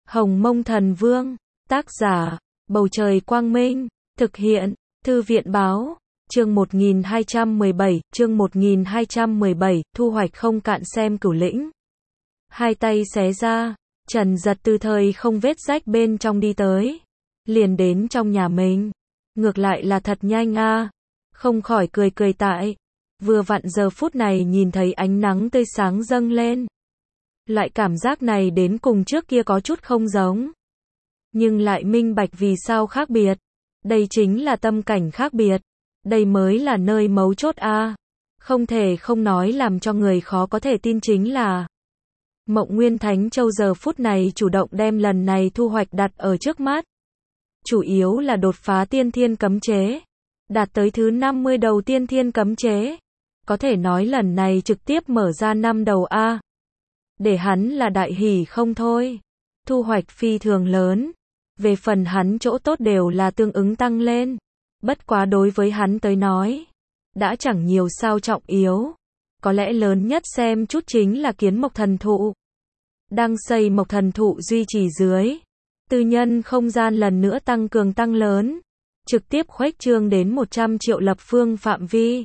Hồng Mông Thần Vương, tác giả, Bầu Trời Quang Minh, thực hiện, Thư viện Báo, chương 1217, thu hoạch không cạn xem Cửu Lĩnh. Hai tay xé ra, Trần Giật từ thời không vết rách bên trong đi tới, liền đến trong nhà mình. Ngược lại là thật nhanh a, không khỏi cười cười tại. Vừa vặn giờ phút này nhìn thấy ánh nắng tươi sáng dâng lên. Loại cảm giác này đến cùng trước kia có chút không giống. Nhưng lại minh bạch vì sao khác biệt. Đây chính là tâm cảnh khác biệt. Đây mới là nơi mấu chốt a. Không thể không nói làm cho người khó có thể tin chính là Mộng Nguyên Thánh Châu giờ phút này chủ động đem lần này thu hoạch đặt ở trước mắt. Chủ yếu là đột phá tiên thiên cấm chế. Đạt tới thứ 50 đầu tiên thiên cấm chế. Có thể nói lần này trực tiếp mở ra 5 đầu A. Để hắn là đại hỉ không thôi. Thu hoạch phi thường lớn. Về phần hắn chỗ tốt đều là tương ứng tăng lên. Bất quá đối với hắn tới nói. Đã chẳng nhiều sao trọng yếu. Có lẽ lớn nhất xem chút chính là kiến mộc thần thụ. Đang xây mộc thần thụ duy trì dưới. Tư nhân không gian lần nữa tăng cường tăng lớn. Trực tiếp khuếch trương đến 100 triệu lập phương phạm vi.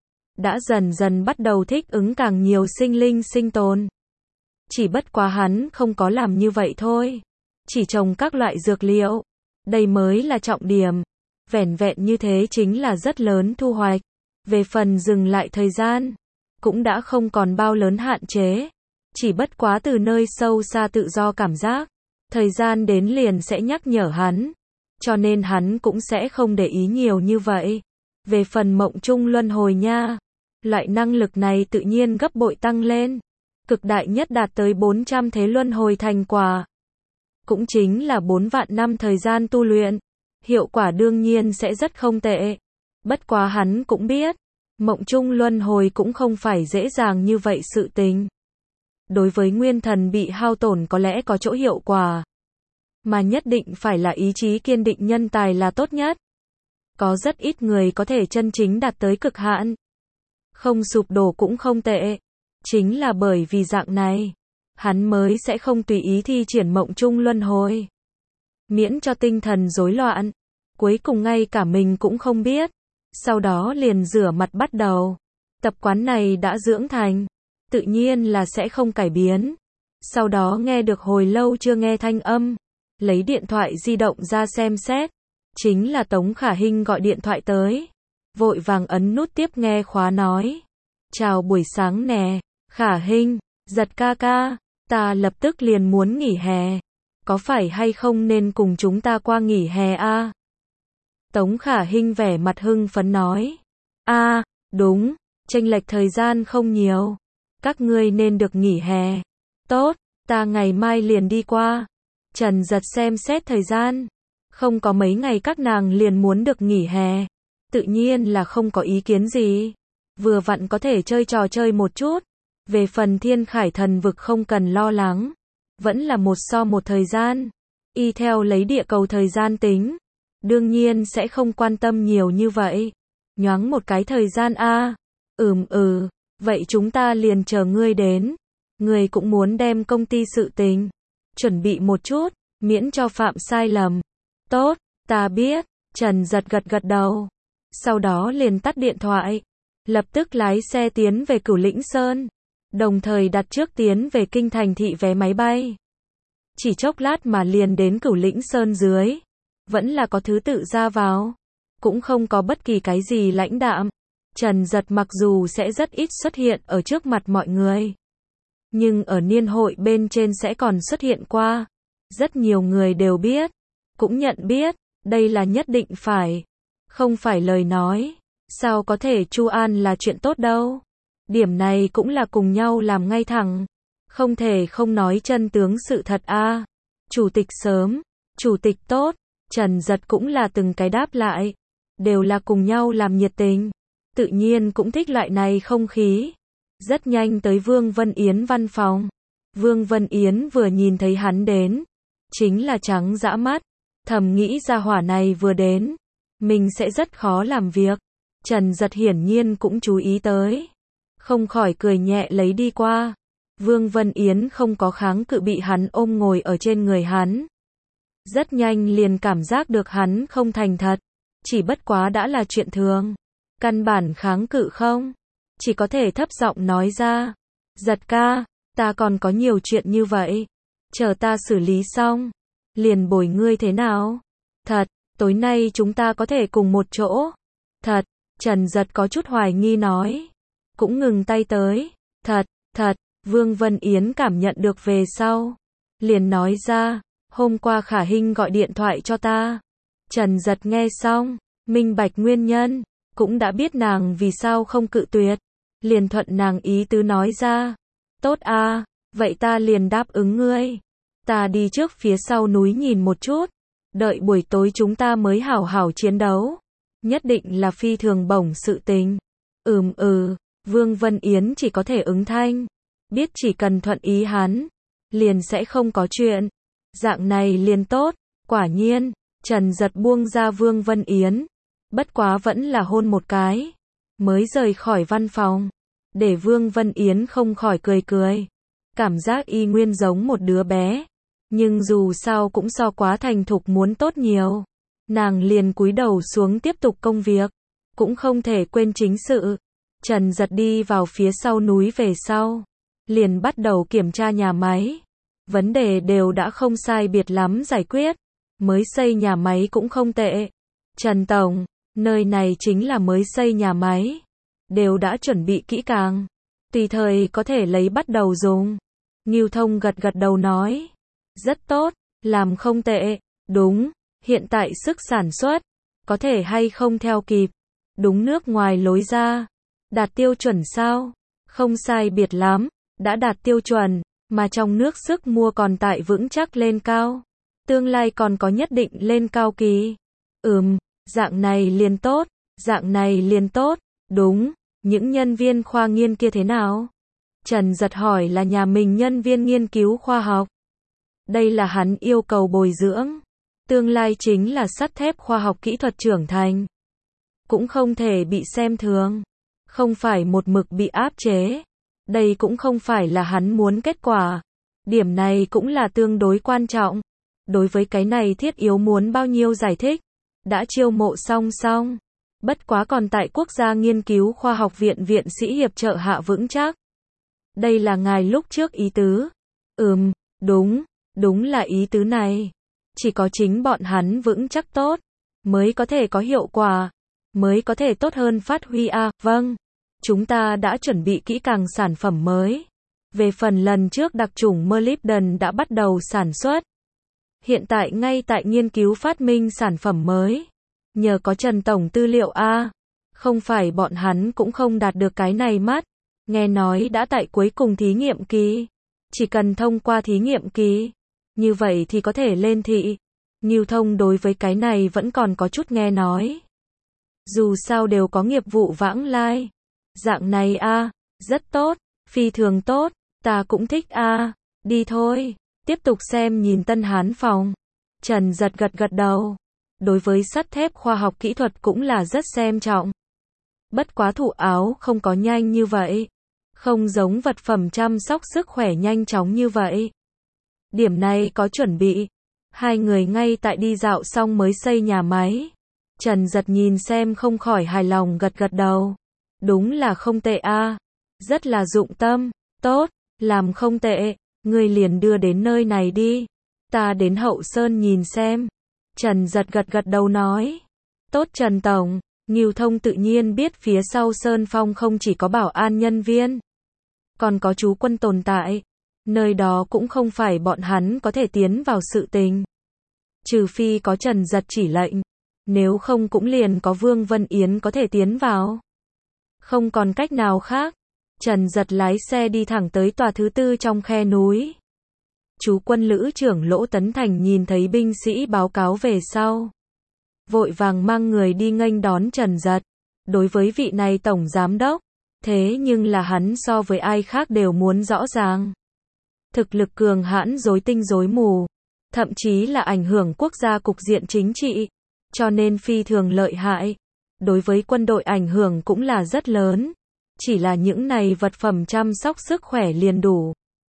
Đã dần dần bắt đầu thích ứng càng nhiều sinh linh sinh tồn. Chỉ bất quá hắn không có làm như vậy thôi. Chỉ trồng các loại dược liệu. Đây mới là trọng điểm. Vẻn vẹn như thế chính là rất lớn thu hoạch. Về phần dừng lại thời gian, cũng đã không còn bao lớn hạn chế. Chỉ bất quá từ nơi sâu xa tự do cảm giác. Thời gian đến liền sẽ nhắc nhở hắn. Cho nên hắn cũng sẽ không để ý nhiều như vậy. Về phần mộng chung luân hồi nha. Loại năng lực này tự nhiên gấp bội tăng lên. Cực đại nhất đạt tới 400 thế luân hồi thành quả. Cũng chính là 4 vạn năm thời gian tu luyện. Hiệu quả đương nhiên sẽ rất không tệ. Bất quá hắn cũng biết. Mộng chung luân hồi cũng không phải dễ dàng như vậy sự tình. Đối với nguyên thần bị hao tổn có lẽ có chỗ hiệu quả. Mà nhất định phải là ý chí kiên định nhân tài là tốt nhất. Có rất ít người có thể chân chính đạt tới cực hạn. Không sụp đổ cũng không tệ. Chính là bởi vì dạng này, hắn mới sẽ không tùy ý thi triển mộng chung luân hồi. Miễn cho tinh thần rối loạn. Cuối cùng ngay cả mình cũng không biết. Sau đó liền rửa mặt bắt đầu. Tập quán này đã dưỡng thành. Tự nhiên là sẽ không cải biến. Sau đó nghe được hồi lâu chưa nghe thanh âm. Lấy điện thoại di động ra xem xét. Chính là Tống Khả Hinh gọi điện thoại tới. Vội vàng ấn nút tiếp nghe khóa nói. Chào buổi sáng nè, Khả Hinh, Giật ca ca, ta lập tức liền muốn nghỉ hè. Có phải hay không nên cùng chúng ta qua nghỉ hè a? Tống Khả Hinh vẻ mặt hưng phấn nói. A, đúng, chênh lệch thời gian không nhiều. Các ngươi nên được nghỉ hè. Tốt, ta ngày mai liền đi qua. Trần Giật xem xét thời gian. Không có mấy ngày các nàng liền muốn được nghỉ hè. Tự nhiên là không có ý kiến gì. Vừa vặn có thể chơi trò chơi một chút. Về phần Thiên Khải Thần Vực không cần lo lắng. Vẫn là 1:1 thời gian. Y theo lấy địa cầu thời gian tính. Đương nhiên sẽ không quan tâm nhiều như vậy. Nhoáng một cái thời gian a. Vậy chúng ta liền chờ ngươi đến. Ngươi cũng muốn đem công ty sự tình chuẩn bị một chút, miễn cho phạm sai lầm. Tốt, ta biết. Trần Giật gật gật đầu. Sau đó liền tắt điện thoại. Lập tức lái xe tiến về Cửu Lĩnh Sơn. Đồng thời đặt trước tiến về kinh thành thị vé máy bay. Chỉ chốc lát mà liền đến Cửu Lĩnh Sơn dưới. Vẫn là có thứ tự ra vào. Cũng không có bất kỳ cái gì lãnh đạm. Trần Giật mặc dù sẽ rất ít xuất hiện ở trước mặt mọi người. Nhưng ở niên hội bên trên sẽ còn xuất hiện qua. Rất nhiều người đều biết. Cũng nhận biết. Đây là nhất định phải. Không phải lời nói. Sao có thể chu an là chuyện tốt đâu. Điểm này cũng là cùng nhau làm ngay thẳng. Không thể không nói chân tướng sự thật a. Chủ tịch sớm. Chủ tịch tốt. Trần Giật cũng là từng cái đáp lại. Đều là cùng nhau làm nhiệt tình. Tự nhiên cũng thích loại này không khí. Rất nhanh tới Vương Vân Yến văn phòng. Vương Vân Yến vừa nhìn thấy hắn đến. Chính là trắng dã mắt. Thầm nghĩ ra hỏa này vừa đến. Mình sẽ rất khó làm việc. Trần Giật hiển nhiên cũng chú ý tới. Không khỏi cười nhẹ lấy đi qua. Vương Vân Yến không có kháng cự bị hắn ôm ngồi ở trên người hắn. Rất nhanh liền cảm giác được hắn không thành thật. Chỉ bất quá đã là chuyện thường. Căn bản kháng cự không. Chỉ có thể thấp giọng nói ra. Giật ca, ta còn có nhiều chuyện như vậy. Chờ ta xử lý xong. Liền bồi ngươi thế nào? Thật, tối nay chúng ta có thể cùng một chỗ. Thật, Trần Giật có chút hoài nghi nói. Cũng ngừng tay tới. Thật, Vương Vân Yến cảm nhận được về sau. Liền nói ra, hôm qua Khả Hinh gọi điện thoại cho ta. Trần Giật nghe xong, minh bạch nguyên nhân, cũng đã biết nàng vì sao không cự tuyệt. Liền thuận nàng ý tứ nói ra. Tốt a, vậy ta liền đáp ứng ngươi. Ta đi trước phía sau núi nhìn một chút. Đợi buổi tối chúng ta mới hảo hảo chiến đấu. Nhất định là phi thường bổng sự tình. Vương Vân Yến chỉ có thể ứng thanh. Biết chỉ cần thuận ý hắn, liền sẽ không có chuyện. Dạng này liền tốt. Quả nhiên, Trần Giật buông ra Vương Vân Yến. Bất quá vẫn là hôn một cái. Mới rời khỏi văn phòng. Để Vương Vân Yến không khỏi cười cười. Cảm giác y nguyên giống một đứa bé. Nhưng dù sao cũng so quá thành thục muốn tốt nhiều. Nàng liền cúi đầu xuống tiếp tục công việc. Cũng không thể quên chính sự. Trần Giật đi vào phía sau núi về sau. Liền bắt đầu kiểm tra nhà máy. Vấn đề đều đã không sai biệt lắm giải quyết. Mới xây nhà máy cũng không tệ. Trần Tổng, nơi này chính là mới xây nhà máy. Đều đã chuẩn bị kỹ càng. Tùy thời có thể lấy bắt đầu dùng. Ngưu Thông gật gật đầu nói. Rất tốt, làm không tệ. Đúng, hiện tại sức sản xuất. Có thể hay không theo kịp. Đúng nước ngoài lối ra. Đạt tiêu chuẩn sao? Không sai biệt lắm. Đã đạt tiêu chuẩn. Mà trong nước sức mua còn tại vững chắc lên cao. Tương lai còn có nhất định lên cao kỳ. Dạng này liền tốt. Dạng này liền tốt. Đúng, những nhân viên khoa nghiên kia thế nào? Trần Giật hỏi là nhà mình nhân viên nghiên cứu khoa học. Đây là hắn yêu cầu bồi dưỡng. Tương lai chính là sắt thép khoa học kỹ thuật trưởng thành. Cũng không thể bị xem thường. Không phải một mực bị áp chế. Đây cũng không phải là hắn muốn kết quả. Điểm này cũng là tương đối quan trọng. Đối với cái này thiết yếu muốn bao nhiêu giải thích. Đã chiêu mộ xong. Bất quá còn tại Quốc gia Nghiên cứu Khoa học Viện viện sĩ hiệp trợ hạ vững chắc. Đây là ngài lúc trước ý tứ. Đúng là ý tứ này. Chỉ có chính bọn hắn vững chắc tốt, mới có thể có hiệu quả, mới có thể tốt hơn phát huy a. Vâng, chúng ta đã chuẩn bị kỹ càng sản phẩm mới. Về phần lần trước đặc chủng molybden đã bắt đầu sản xuất. Hiện tại ngay tại nghiên cứu phát minh sản phẩm mới. Nhờ có Trần Tổng tư liệu a. Không phải bọn hắn cũng không đạt được cái này mắt. Nghe nói đã tại cuối cùng thí nghiệm kỳ. Chỉ cần thông qua thí nghiệm kỳ. Như vậy thì có thể lên thị. Ngưu Thông đối với cái này vẫn còn có chút nghe nói. Dù sao đều có nghiệp vụ vãng lai. Dạng này a, rất tốt, phi thường tốt, ta cũng thích a. Đi thôi, tiếp tục xem nhìn Tân Hán phòng. Trần Giật gật đầu. Đối với sắt thép khoa học kỹ thuật cũng là rất xem trọng. Bất quá thụ áo không có nhanh như vậy. Không giống vật phẩm chăm sóc sức khỏe nhanh chóng như vậy. Điểm này có chuẩn bị. Hai người ngay tại đi dạo xong mới xây nhà máy. Trần Giật nhìn xem không khỏi hài lòng gật đầu. Đúng là không tệ a. Rất là dụng tâm. Tốt, làm không tệ. Ngươi liền đưa đến nơi này đi. Ta đến Hậu Sơn nhìn xem. Trần Giật gật đầu nói. Tốt Trần Tổng. Ngưu Thông tự nhiên biết phía sau Sơn Phong không chỉ có bảo an nhân viên. Còn có chú quân tồn tại. Nơi đó cũng không phải bọn hắn có thể tiến vào sự tình. Trừ phi có Trần Giật chỉ lệnh. Nếu không cũng liền có Vương Vân Yến có thể tiến vào. Không còn cách nào khác. Trần Giật lái xe đi thẳng tới tòa thứ 4 trong khe núi. Chú quân lữ trưởng Lỗ Tấn Thành nhìn thấy binh sĩ báo cáo về sau. Vội vàng mang người đi nghênh đón Trần Giật. Đối với vị này tổng giám đốc. Thế nhưng là hắn so với ai khác đều muốn rõ ràng. Thực lực cường hãn rối tinh rối mù. Thậm chí là ảnh hưởng quốc gia cục diện chính trị. Cho nên phi thường lợi hại. Đối với quân đội ảnh hưởng cũng là rất lớn. Chỉ là những này vật phẩm chăm sóc sức khỏe liền đủ.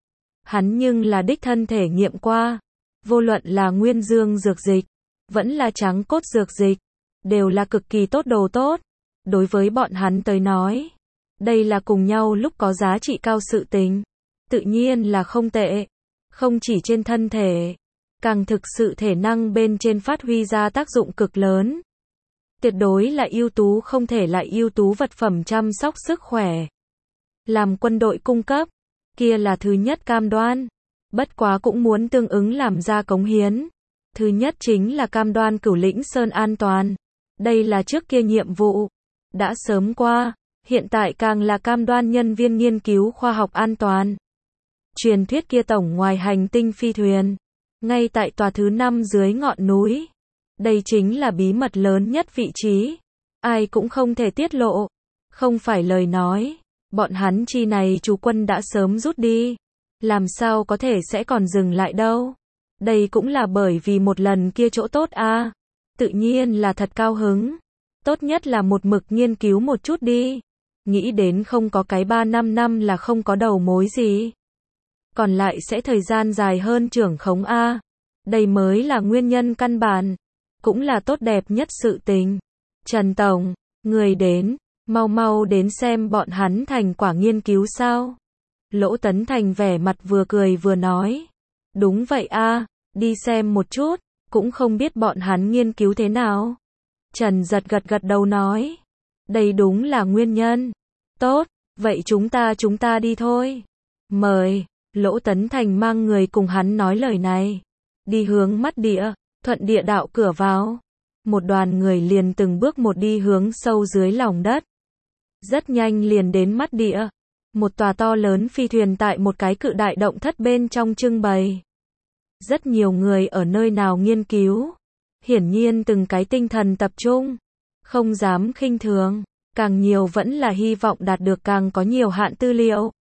Hắn nhưng là đích thân thể nghiệm qua. Vô luận là nguyên dương dược dịch, vẫn là trắng cốt dược dịch, đều là cực kỳ tốt đồ tốt. Đối với bọn hắn tới nói, đây là cùng nhau lúc có giá trị cao sự tình. Tự nhiên là không tệ. Không chỉ trên thân thể, càng thực sự thể năng bên trên phát huy ra tác dụng cực lớn. Tuyệt đối là ưu tú không thể lại ưu tú vật phẩm chăm sóc sức khỏe. Làm quân đội cung cấp, kia là thứ nhất cam đoan. Bất quá cũng muốn tương ứng làm ra cống hiến. Thứ nhất chính là cam đoan Cửu Lĩnh Sơn an toàn. Đây là trước kia nhiệm vụ. Đã sớm qua, hiện tại càng là cam đoan nhân viên nghiên cứu khoa học an toàn. Truyền thuyết kia tổng ngoài hành tinh phi thuyền, ngay tại tòa thứ 5 dưới ngọn núi. Đây chính là bí mật lớn nhất vị trí. Ai cũng không thể tiết lộ. Không phải lời nói, bọn hắn chi này chú quân đã sớm rút đi. Làm sao có thể sẽ còn dừng lại đâu. Đây cũng là bởi vì một lần kia chỗ tốt a. Tự nhiên là thật cao hứng. Tốt nhất là một mực nghiên cứu một chút đi. Nghĩ đến không có cái 3-5 năm là không có đầu mối gì. Còn lại sẽ thời gian dài hơn trưởng khống a. Đây mới là nguyên nhân căn bản. Cũng là tốt đẹp nhất sự tình. Trần Tổng, người đến, mau mau đến xem bọn hắn thành quả nghiên cứu sao. Lỗ Tấn Thành vẻ mặt vừa cười vừa nói. Đúng vậy a, đi xem một chút, cũng không biết bọn hắn nghiên cứu thế nào. Trần Giật gật đầu nói. Đây đúng là nguyên nhân. Tốt, vậy chúng ta đi thôi. Mời, Lỗ Tấn Thành mang người cùng hắn nói lời này. Đi hướng mắt địa, thuận địa đạo cửa vào. Một đoàn người liền từng bước một đi hướng sâu dưới lòng đất. Rất nhanh liền đến mắt địa. Một tòa to lớn phi thuyền tại một cái cự đại động thất bên trong trưng bày. Rất nhiều người ở nơi nào nghiên cứu. Hiển nhiên từng cái tinh thần tập trung. Không dám khinh thường. Càng nhiều vẫn là hy vọng đạt được càng có nhiều hạn tư liệu.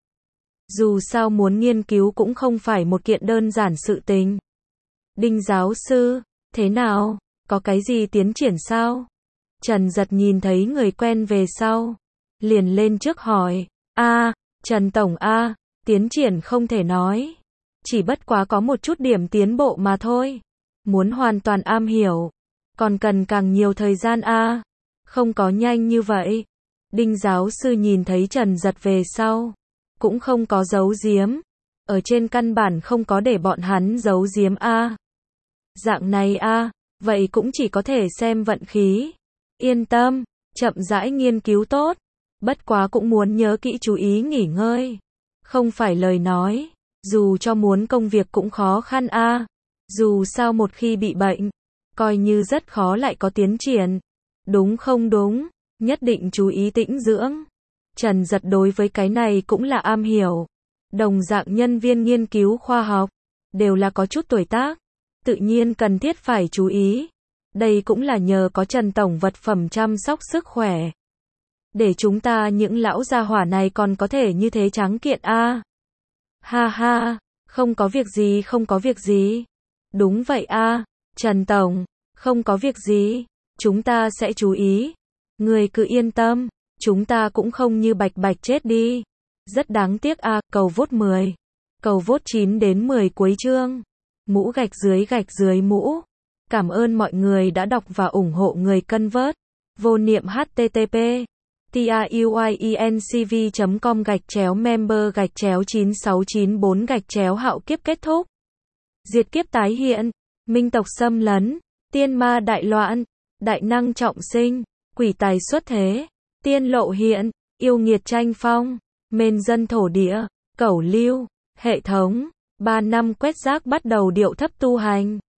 Dù sao muốn nghiên cứu cũng không phải một kiện đơn giản sự tình. Đinh giáo sư, thế nào? Có cái gì tiến triển sao? Trần Giật nhìn thấy người quen về sau. Liền lên trước hỏi. Trần Tổng tiến triển không thể nói. Chỉ bất quá có một chút điểm tiến bộ mà thôi. Muốn hoàn toàn am hiểu. Còn cần càng nhiều thời gian Không có nhanh như vậy. Đinh giáo sư nhìn thấy Trần Giật về sau. Cũng không có giấu giếm. Ở trên căn bản không có để bọn hắn giấu giếm Dạng này vậy cũng chỉ có thể xem vận khí. Yên tâm, chậm rãi nghiên cứu tốt. Bất quá cũng muốn nhớ kỹ chú ý nghỉ ngơi. Không phải lời nói, dù cho muốn công việc cũng khó khăn Dù sao một khi bị bệnh, coi như rất khó lại có tiến triển. Đúng không đúng, nhất định chú ý tĩnh dưỡng. Trần Giật đối với cái này cũng là am hiểu. Đồng dạng nhân viên nghiên cứu khoa học, đều là có chút tuổi tác. Tự nhiên cần thiết phải chú ý. Đây cũng là nhờ có Trần Tổng vật phẩm chăm sóc sức khỏe. Để chúng ta những lão gia hỏa này còn có thể như thế tráng kiện Ha ha, không có việc gì. Đúng vậy Trần Tổng, không có việc gì. Chúng ta sẽ chú ý. Người cứ yên tâm, chúng ta cũng không như bạch chết đi. Rất đáng tiếc cầu vote 10. Cầu vote 9 đến 10 cuối chương. Mũ gạch dưới mũ. Cảm ơn mọi người đã đọc và ủng hộ người cân vớt. Vô niệm http tayuyencv.com/member/9694/hạo kiếp kết thúc. Diệt kiếp tái hiện. Minh tộc xâm lấn. Tiên ma đại loạn. Đại năng trọng sinh. Quỷ tài xuất thế. Tiên lộ hiện. Yêu nghiệt tranh phong. Mên dân thổ địa. Cẩu lưu. Hệ thống. 3 năm quét rác bắt đầu điệu thấp tu hành.